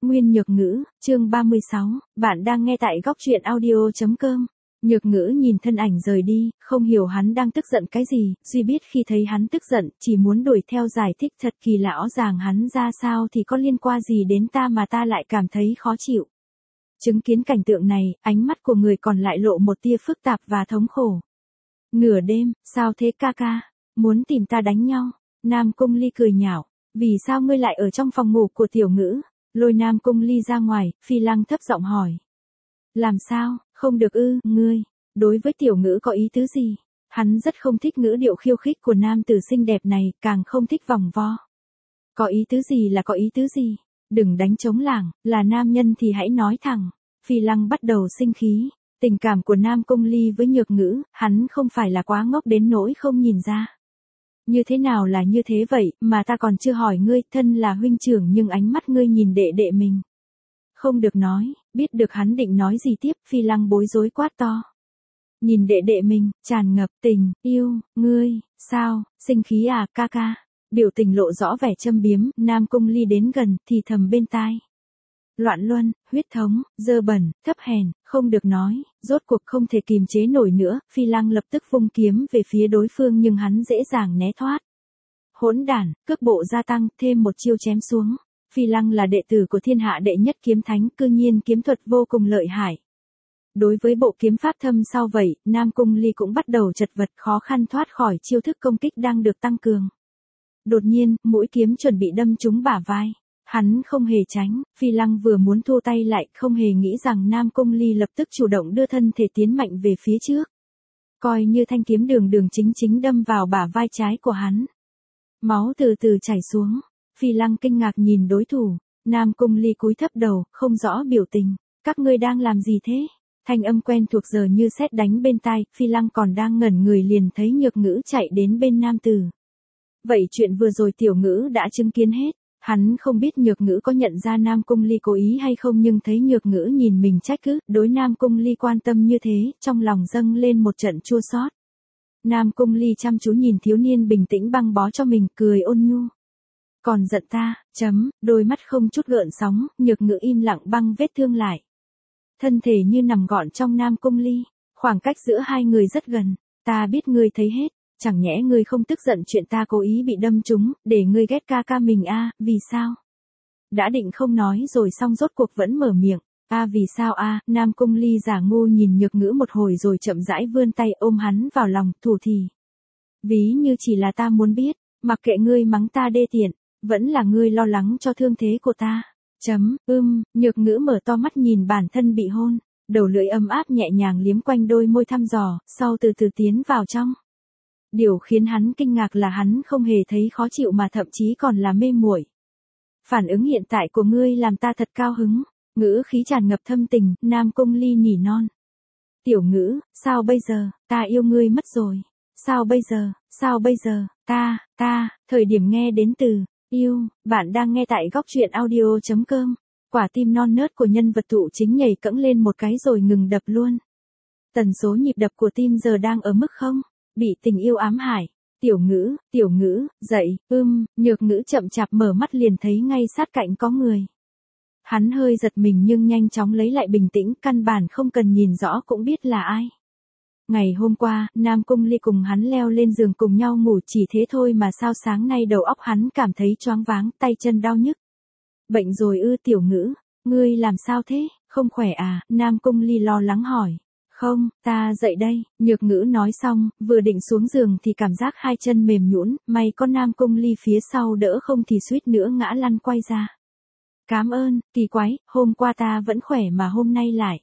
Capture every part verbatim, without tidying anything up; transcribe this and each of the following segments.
Nguyên Nhược Ngữ, chương ba mươi sáu, bạn đang nghe tại góc truyện audio chấm com. Nhược Ngữ nhìn thân ảnh rời đi, không hiểu hắn đang tức giận cái gì, duy biết khi thấy hắn tức giận, chỉ muốn đuổi theo giải thích thật kỳ lạ rõ ràng hắn ra sao thì có liên quan gì đến ta mà ta lại cảm thấy khó chịu. Chứng kiến cảnh tượng này, ánh mắt của người còn lại lộ một tia phức tạp và thống khổ. Nửa đêm, sao thế ca ca? Muốn tìm ta đánh nhau? Nam Cung Ly cười nhạo, vì sao ngươi lại ở trong phòng ngủ của Tiểu Ngữ? Lôi Nam Cung Ly ra ngoài, Phi Lăng thấp giọng hỏi. Làm sao, không được ư, ngươi, đối với Tiểu Ngữ có ý tứ gì? Hắn rất không thích ngữ điệu khiêu khích của nam tử xinh đẹp này, càng không thích vòng vo. Có ý tứ gì là có ý tứ gì? Đừng đánh trống lảng, là nam nhân thì hãy nói thẳng. Phi Lăng bắt đầu sinh khí, tình cảm của Nam Cung Ly với Nhược Ngữ, hắn không phải là quá ngốc đến nỗi không nhìn ra. Như thế nào là như thế vậy, mà ta còn chưa hỏi ngươi, thân là huynh trưởng nhưng ánh mắt ngươi nhìn đệ đệ mình. Không được nói, biết được hắn định nói gì tiếp, Phi Lăng bối rối quát to. Nhìn đệ đệ mình, tràn ngập tình, yêu, ngươi, sao, sinh khí à, ca ca. Biểu tình lộ rõ vẻ châm biếm, Nam Cung Ly đến gần, thì thầm bên tai. Loạn luân, huyết thống, dơ bẩn, thấp hèn, không được nói, rốt cuộc không thể kìm chế nổi nữa, Phi Lăng lập tức vung kiếm về phía đối phương nhưng hắn dễ dàng né thoát. Hỗn đản, cước bộ gia tăng, thêm một chiêu chém xuống. Phi Lăng là đệ tử của thiên hạ đệ nhất kiếm thánh, cư nhiên kiếm thuật vô cùng lợi hại. Đối với bộ kiếm pháp thâm sau vậy, Nam Cung Ly cũng bắt đầu chật vật khó khăn thoát khỏi chiêu thức công kích đang được tăng cường. Đột nhiên, mũi kiếm chuẩn bị đâm trúng bả vai. Hắn không hề tránh, Phi Lăng vừa muốn thu tay lại, không hề nghĩ rằng Nam Cung Ly lập tức chủ động đưa thân thể tiến mạnh về phía trước. Coi như thanh kiếm đường đường chính chính đâm vào bả vai trái của hắn. Máu từ từ chảy xuống, Phi Lăng kinh ngạc nhìn đối thủ, Nam Cung Ly cúi thấp đầu, không rõ biểu tình. Các ngươi đang làm gì thế? Thanh âm quen thuộc giờ như sét đánh bên tai, Phi Lăng còn đang ngẩn người liền thấy Nhược Ngữ chạy đến bên nam tử. Vậy chuyện vừa rồi Tiểu Ngữ đã chứng kiến hết. Hắn không biết Nhược Ngữ có nhận ra Nam Cung Ly cố ý hay không nhưng thấy Nhược Ngữ nhìn mình trách cứ, đối Nam Cung Ly quan tâm như thế, trong lòng dâng lên một trận chua xót. Nam Cung Ly chăm chú nhìn thiếu niên bình tĩnh băng bó cho mình, cười ôn nhu. Còn giận ta, chấm, đôi mắt không chút gợn sóng, Nhược Ngữ im lặng băng vết thương lại. Thân thể như nằm gọn trong Nam Cung Ly, khoảng cách giữa hai người rất gần, ta biết ngươi thấy hết. Chẳng nhẽ ngươi không tức giận chuyện ta cố ý bị đâm trúng, để ngươi ghét ca ca mình a, à, vì sao? Đã định không nói rồi xong rốt cuộc vẫn mở miệng, a à, vì sao a, à? Nam Cung Ly giả ngu nhìn Nhược Ngữ một hồi rồi chậm rãi vươn tay ôm hắn vào lòng, thủ thì. Ví như chỉ là ta muốn biết, mặc kệ ngươi mắng ta đê tiện, vẫn là ngươi lo lắng cho thương thế của ta. Chấm, ưm, Nhược Ngữ mở to mắt nhìn bản thân bị hôn, đầu lưỡi ấm áp nhẹ nhàng liếm quanh đôi môi thăm dò, sau từ từ tiến vào trong. Điều khiến hắn kinh ngạc là hắn không hề thấy khó chịu mà thậm chí còn là mê muội. Phản ứng hiện tại của ngươi làm ta thật cao hứng, ngữ khí tràn ngập thâm tình, Nam Cung Ly nỉ non. Tiểu Ngữ, sao bây giờ, ta yêu ngươi mất rồi. Sao bây giờ, sao bây giờ, ta, ta, thời điểm nghe đến từ, yêu, bạn đang nghe tại góc truyện audio chấm com. Quả tim non nớt của nhân vật thụ chính nhảy cẫng lên một cái rồi ngừng đập luôn. Tần số nhịp đập của tim giờ đang ở mức không? Bị tình yêu ám hại. Tiểu Ngữ, Tiểu Ngữ, dậy, ưm, Nhược Ngữ chậm chạp mở mắt liền thấy ngay sát cạnh có người. Hắn hơi giật mình nhưng nhanh chóng lấy lại bình tĩnh, căn bản không cần nhìn rõ cũng biết là ai. Ngày hôm qua, Nam Cung Ly cùng hắn leo lên giường cùng nhau ngủ, chỉ thế thôi mà sao sáng nay đầu óc hắn cảm thấy choáng váng, tay chân đau nhức. Bệnh rồi ư? Tiểu Ngữ, ngươi làm sao thế, không khỏe à? Nam Cung Ly lo lắng hỏi. Không, ta dậy đây, Nhược Ngữ nói xong, vừa định xuống giường thì cảm giác hai chân mềm nhũn, may có Nam Cung Ly phía sau đỡ không thì suýt nữa ngã lăn quay ra. Cám ơn, kỳ quái, hôm qua ta vẫn khỏe mà hôm nay lại.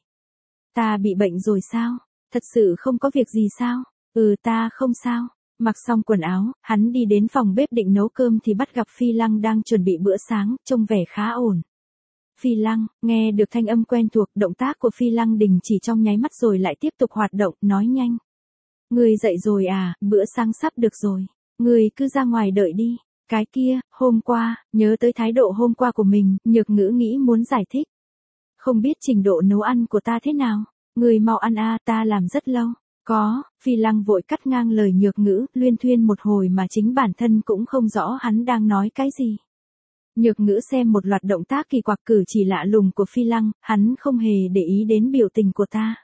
Ta bị bệnh rồi sao? Thật sự không có việc gì sao? Ừ, ta không sao. Mặc xong quần áo, hắn đi đến phòng bếp định nấu cơm thì bắt gặp Phi Lăng đang chuẩn bị bữa sáng, trông vẻ khá ổn. Phi Lăng, nghe được thanh âm quen thuộc, động tác của Phi Lăng đình chỉ trong nháy mắt rồi lại tiếp tục hoạt động, nói nhanh. Ngươi dậy rồi à, bữa sáng sắp được rồi. Ngươi cứ ra ngoài đợi đi. Cái kia, hôm qua, nhớ tới thái độ hôm qua của mình, Nhược Ngữ nghĩ muốn giải thích. Không biết trình độ nấu ăn của ta thế nào? Ngươi mau ăn a, à, ta làm rất lâu. Có, Phi Lăng vội cắt ngang lời Nhược Ngữ, luyên thuyên một hồi mà chính bản thân cũng không rõ hắn đang nói cái gì. Nhược ngữ xem một loạt động tác kỳ quặc cử chỉ lạ lùng của Phi Lăng, hắn không hề để ý đến biểu tình của ta.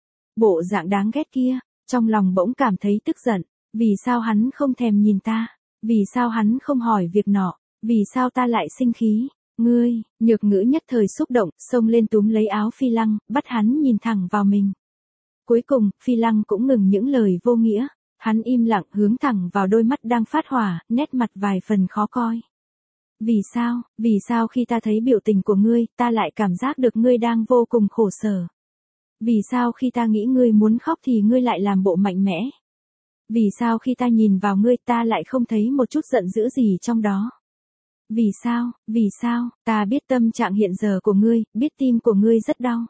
Bộ dạng đáng ghét kia, trong lòng bỗng cảm thấy tức giận, vì sao hắn không thèm nhìn ta, vì sao hắn không hỏi việc nọ, vì sao ta lại sinh khí, ngươi, nhược ngữ nhất thời xúc động, xông lên túm lấy áo Phi Lăng, bắt hắn nhìn thẳng vào mình. Cuối cùng, Phi Lăng cũng ngừng những lời vô nghĩa, hắn im lặng hướng thẳng vào đôi mắt đang phát hỏa, nét mặt vài phần khó coi. Vì sao, vì sao khi ta thấy biểu tình của ngươi, ta lại cảm giác được ngươi đang vô cùng khổ sở? Vì sao khi ta nghĩ ngươi muốn khóc thì ngươi lại làm bộ mạnh mẽ? Vì sao khi ta nhìn vào ngươi ta lại không thấy một chút giận dữ gì trong đó? Vì sao, vì sao, ta biết tâm trạng hiện giờ của ngươi, biết tim của ngươi rất đau.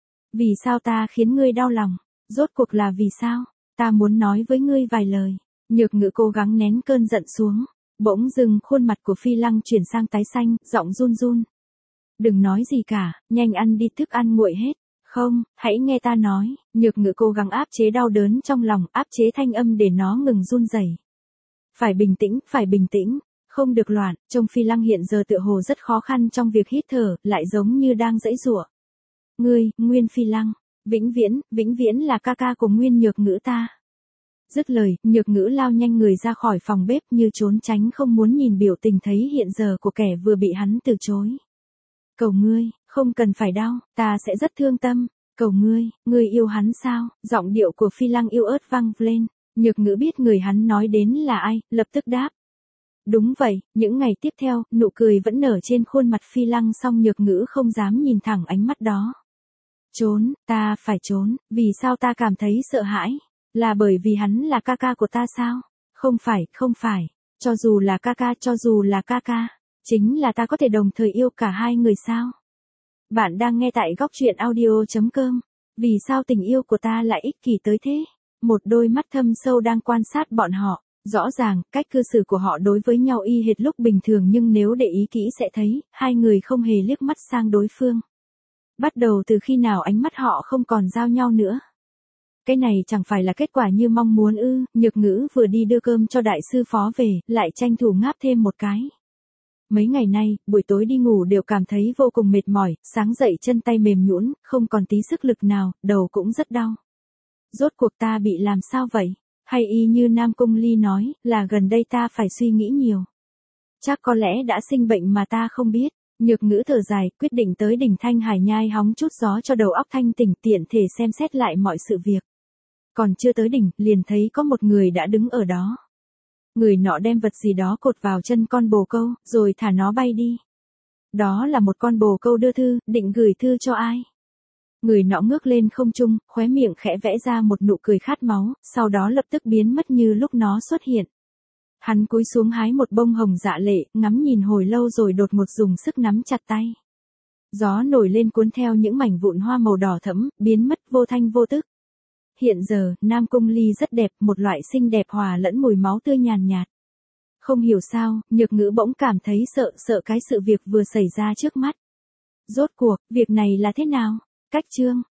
Vì sao ta khiến ngươi đau lòng? Rốt cuộc là vì sao? Ta muốn nói với ngươi vài lời. Nhược ngữ cố gắng nén cơn giận xuống. Bỗng dưng khuôn mặt của Phi Lăng chuyển sang tái xanh, giọng run run. Đừng nói gì cả, nhanh ăn đi, thức ăn nguội hết. Không, hãy nghe ta nói. Nhược ngữ cố gắng áp chế đau đớn trong lòng, áp chế thanh âm để nó ngừng run rẩy. Phải bình tĩnh, phải bình tĩnh. Không được loạn, trông Phi Lăng hiện giờ tựa hồ rất khó khăn trong việc hít thở, lại giống như đang giãy giụa. Ngươi, Nguyên Phi Lăng, vĩnh viễn, vĩnh viễn là ca ca của Nguyên nhược ngữ ta. Dứt lời, nhược ngữ lao nhanh người ra khỏi phòng bếp như trốn tránh không muốn nhìn biểu tình thấy hiện giờ của kẻ vừa bị hắn từ chối. Cầu ngươi, không cần phải đau, ta sẽ rất thương tâm. Cầu ngươi, ngươi yêu hắn sao? Giọng điệu của Phi Lăng yêu ớt vang lên. Nhược ngữ biết người hắn nói đến là ai, lập tức đáp. Đúng vậy, những ngày tiếp theo, nụ cười vẫn nở trên khuôn mặt Phi Lăng, song nhược ngữ không dám nhìn thẳng ánh mắt đó. Trốn, ta phải trốn, vì sao ta cảm thấy sợ hãi? Là bởi vì hắn là ca ca của ta sao? Không phải, không phải, cho dù là ca ca, cho dù là ca ca, chính là ta có thể đồng thời yêu cả hai người sao? Bạn đang nghe tại góc truyện audio chấm com. Vì sao tình yêu của ta lại ích kỷ tới thế? Một đôi mắt thâm sâu đang quan sát bọn họ. Rõ ràng, cách cư xử của họ đối với nhau y hệt lúc bình thường, nhưng nếu để ý kỹ sẽ thấy, hai người không hề liếc mắt sang đối phương. Bắt đầu từ khi nào ánh mắt họ không còn giao nhau nữa? Cái này chẳng phải là kết quả như mong muốn ư? Nhược ngữ vừa đi đưa cơm cho đại sư phó về, lại tranh thủ ngáp thêm một cái. Mấy ngày nay, buổi tối đi ngủ đều cảm thấy vô cùng mệt mỏi, sáng dậy chân tay mềm nhũn, không còn tí sức lực nào, đầu cũng rất đau. Rốt cuộc ta bị làm sao vậy? Hay y như Nam Cung Ly nói, là gần đây ta phải suy nghĩ nhiều. Chắc có lẽ đã sinh bệnh mà ta không biết. Nhược ngữ thở dài, quyết định tới đỉnh Thanh Hải nhai hóng chút gió cho đầu óc thanh tỉnh, tiện thể xem xét lại mọi sự việc. Còn chưa tới đỉnh, liền thấy có một người đã đứng ở đó. Người nọ đem vật gì đó cột vào chân con bồ câu, rồi thả nó bay đi. Đó là một con bồ câu đưa thư, định gửi thư cho ai? Người nọ ngước lên không trung, khóe miệng khẽ vẽ ra một nụ cười khát máu, sau đó lập tức biến mất như lúc nó xuất hiện. Hắn cúi xuống hái một bông hồng dạ lệ, ngắm nhìn hồi lâu rồi đột ngột dùng sức nắm chặt tay. Gió nổi lên cuốn theo những mảnh vụn hoa màu đỏ thẫm, biến mất vô thanh vô tức. Hiện giờ, Nam Cung Ly rất đẹp, một loại xinh đẹp hòa lẫn mùi máu tươi nhàn nhạt. Không hiểu sao, nhược ngữ bỗng cảm thấy sợ, sợ cái sự việc vừa xảy ra trước mắt. Rốt cuộc, việc này là thế nào? Cách chương